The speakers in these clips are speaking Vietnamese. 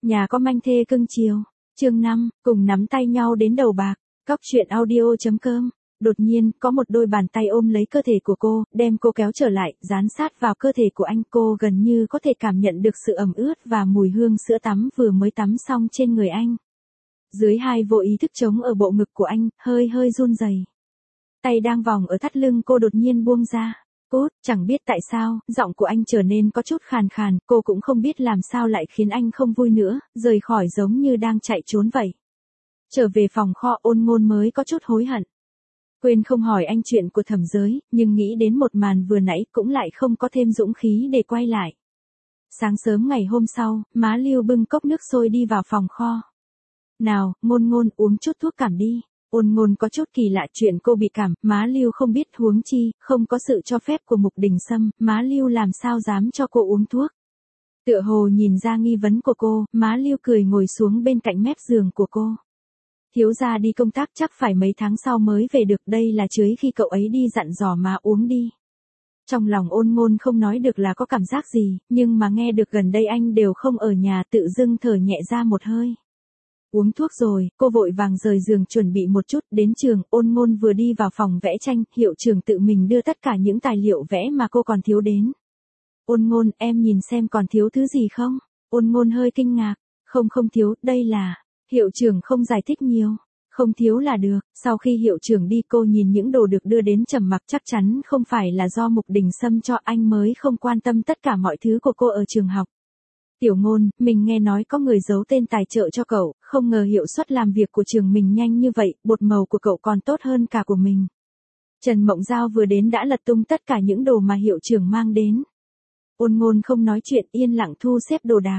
Nhà có manh thê cưng chiều. Chương 5, cùng nắm tay nhau đến đầu bạc. Cóc truyện audio.com. Đột nhiên, có một đôi bàn tay ôm lấy cơ thể của cô, đem cô kéo trở lại, dán sát vào cơ thể của anh. Cô gần như có thể cảm nhận được sự ẩm ướt và mùi hương sữa tắm vừa mới tắm xong trên người anh. Dưới hai vô ý thức chống ở bộ ngực của anh, hơi hơi run rẩy. Tay đang vòng ở thắt lưng cô đột nhiên buông ra. Cút, chẳng biết tại sao, giọng của anh trở nên có chút khàn khàn, cô cũng không biết làm sao lại khiến anh không vui nữa, rời khỏi giống như đang chạy trốn vậy. Trở về phòng kho, Ôn Ngôn mới có chút hối hận. Quên không hỏi anh chuyện của Thẩm Giới, nhưng nghĩ đến một màn vừa nãy cũng lại không có thêm dũng khí để quay lại. Sáng sớm ngày hôm sau, má Lưu bưng cốc nước sôi đi vào phòng kho. Nào, Ngôn Ngôn uống chút thuốc cảm đi. Ôn Ngôn có chút kỳ lạ chuyện cô bị cảm, má Lưu không biết, huống chi, không có sự cho phép của Mục Đình Sâm, má Lưu làm sao dám cho cô uống thuốc. Tựa hồ nhìn ra nghi vấn của cô, má Lưu cười ngồi xuống bên cạnh mép giường của cô. Thiếu gia đi công tác chắc phải mấy tháng sau mới về được, đây là chưới khi cậu ấy đi dặn dò má uống đi. Trong lòng Ôn Ngôn không nói được là có cảm giác gì, nhưng mà nghe được gần đây anh đều không ở nhà, tự dưng thở nhẹ ra một hơi. Uống thuốc rồi, cô vội vàng rời giường chuẩn bị một chút, đến trường. Ôn Ngôn vừa đi vào phòng vẽ tranh, hiệu trưởng tự mình đưa tất cả những tài liệu vẽ mà cô còn thiếu đến. Ôn Ngôn, em nhìn xem còn thiếu thứ gì không? Ôn Ngôn hơi kinh ngạc. Không thiếu, đây là... Hiệu trưởng không giải thích nhiều. Không thiếu là được. Sau khi hiệu trưởng đi, cô nhìn những đồ được đưa đến trầm mặc, chắc chắn không phải là do Mục Đình Sâm cho, anh mới không quan tâm tất cả mọi thứ của cô ở trường học. Tiểu Ngôn, mình nghe nói có người giấu tên tài trợ cho cậu, không ngờ hiệu suất làm việc của trường mình nhanh như vậy, bột màu của cậu còn tốt hơn cả của mình. Trần Mộng Giao vừa đến đã lật tung tất cả những đồ mà hiệu trưởng mang đến. Ôn Ngôn không nói chuyện, yên lặng thu xếp đồ đạc.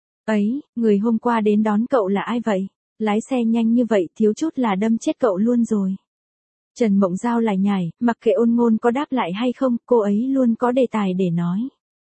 Ấy, người hôm qua đến đón cậu là ai vậy? Lái xe nhanh như vậy, thiếu chút là đâm chết cậu luôn rồi. Trần Mộng Giao lải nhải, mặc kệ Ôn Ngôn có đáp lại hay không, cô ấy luôn có đề tài để nói.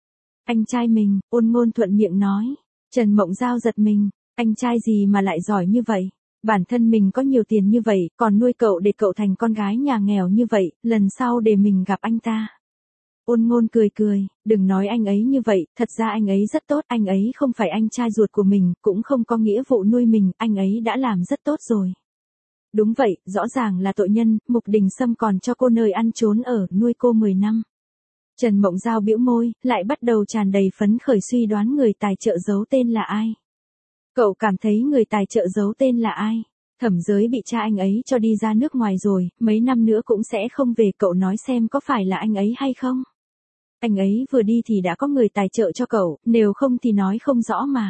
Anh trai mình, Ôn Ngôn thuận miệng nói. Trần Mộng Giao giật mình, anh trai gì mà lại giỏi như vậy? Bản thân mình có nhiều tiền như vậy, còn nuôi cậu để cậu thành con gái nhà nghèo như vậy, lần sau để mình gặp anh ta. Ôn Ngôn cười, đừng nói anh ấy như vậy, thật ra anh ấy rất tốt, anh ấy không phải anh trai ruột của mình, cũng không có nghĩa vụ nuôi mình, anh ấy đã làm rất tốt rồi. Đúng vậy, rõ ràng là tội nhân, Mục Đình Sâm còn cho cô nơi ăn trốn ở, nuôi cô 10 năm. Trần Mộng Giao bĩu môi, lại bắt đầu tràn đầy phấn khởi suy đoán người tài trợ giấu tên là ai. Cậu cảm thấy người tài trợ giấu tên là ai? Thẩm Giới bị cha anh ấy cho đi ra nước ngoài rồi, mấy năm nữa cũng sẽ không về, cậu nói xem có phải là anh ấy hay không? Anh ấy vừa đi thì đã có người tài trợ cho cậu, nếu không thì nói không rõ mà.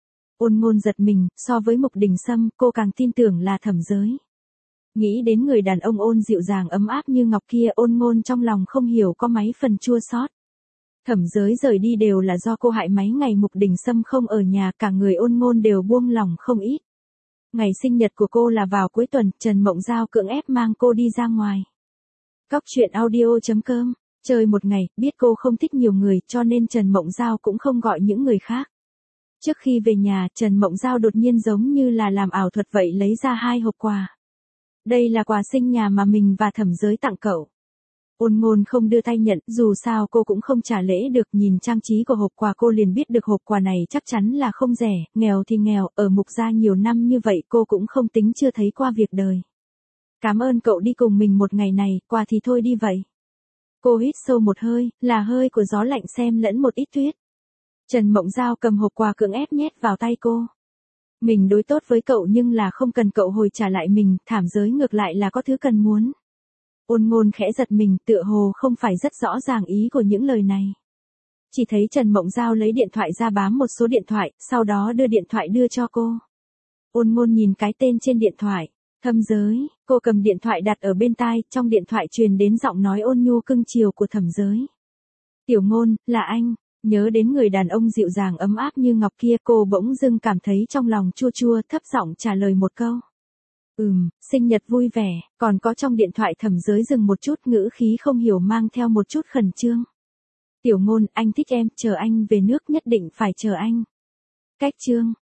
Ôn Ngôn giật mình, so với Mục Đình Sâm, cô càng tin tưởng là Thẩm Giới. Nghĩ đến người đàn ông ôn dịu dàng ấm áp như ngọc kia, Ôn Ngôn trong lòng không hiểu có mấy phần chua xót. Thẩm Giới rời đi đều là do cô hại, mấy ngày Mục Đình Sâm không ở nhà, cả người Ôn Ngôn đều buông lòng không ít. Ngày sinh nhật của cô là vào cuối tuần, Trần Mộng Giao cưỡng ép mang cô đi ra ngoài. Cóc truyện audio.com. Chơi một ngày, biết cô không thích nhiều người, cho nên Trần Mộng Giao cũng không gọi những người khác. Trước khi về nhà, Trần Mộng Giao đột nhiên giống như là làm ảo thuật vậy lấy ra 2 hộp quà. Đây là quà sinh nhà mà mình và Thẩm Giới tặng cậu. Ôn Ngôn không đưa tay nhận, dù sao cô cũng không trả lễ được, nhìn trang trí của hộp quà cô liền biết được hộp quà này chắc chắn là không rẻ, nghèo thì nghèo, ở Mục gia nhiều năm như vậy cô cũng không tính chưa thấy qua việc đời. Cảm ơn cậu đi cùng mình một ngày này, quà thì thôi đi vậy. Cô hít sâu một hơi, là hơi của gió lạnh xen lẫn một ít tuyết. Trần Mộng Giao cầm hộp quà cưỡng ép nhét vào tay cô. Mình đối tốt với cậu nhưng là không cần cậu hồi trả lại mình, Thẩm Giới ngược lại là có thứ cần muốn. Ôn Ngôn khẽ giật mình, tựa hồ không phải rất rõ ràng ý của những lời này. Chỉ thấy Trần Mộng Giao lấy điện thoại ra bám một số điện thoại, sau đó đưa điện thoại đưa cho cô. Ôn Ngôn nhìn cái tên trên điện thoại, Thẩm Giới, cô cầm điện thoại đặt ở bên tai, trong điện thoại truyền đến giọng nói ôn nhu cưng chiều của Thẩm Giới. Tiểu Ngôn, là anh. Nhớ đến người đàn ông dịu dàng ấm áp như ngọc kia, cô bỗng dưng cảm thấy trong lòng chua chua, thấp giọng trả lời một câu. Sinh nhật vui vẻ, còn có trong điện thoại Thẩm Giới dừng một chút, ngữ khí không hiểu mang theo một chút khẩn trương. Tiểu Ngôn, anh thích em, chờ anh về nước nhất định phải chờ anh. Cách chương.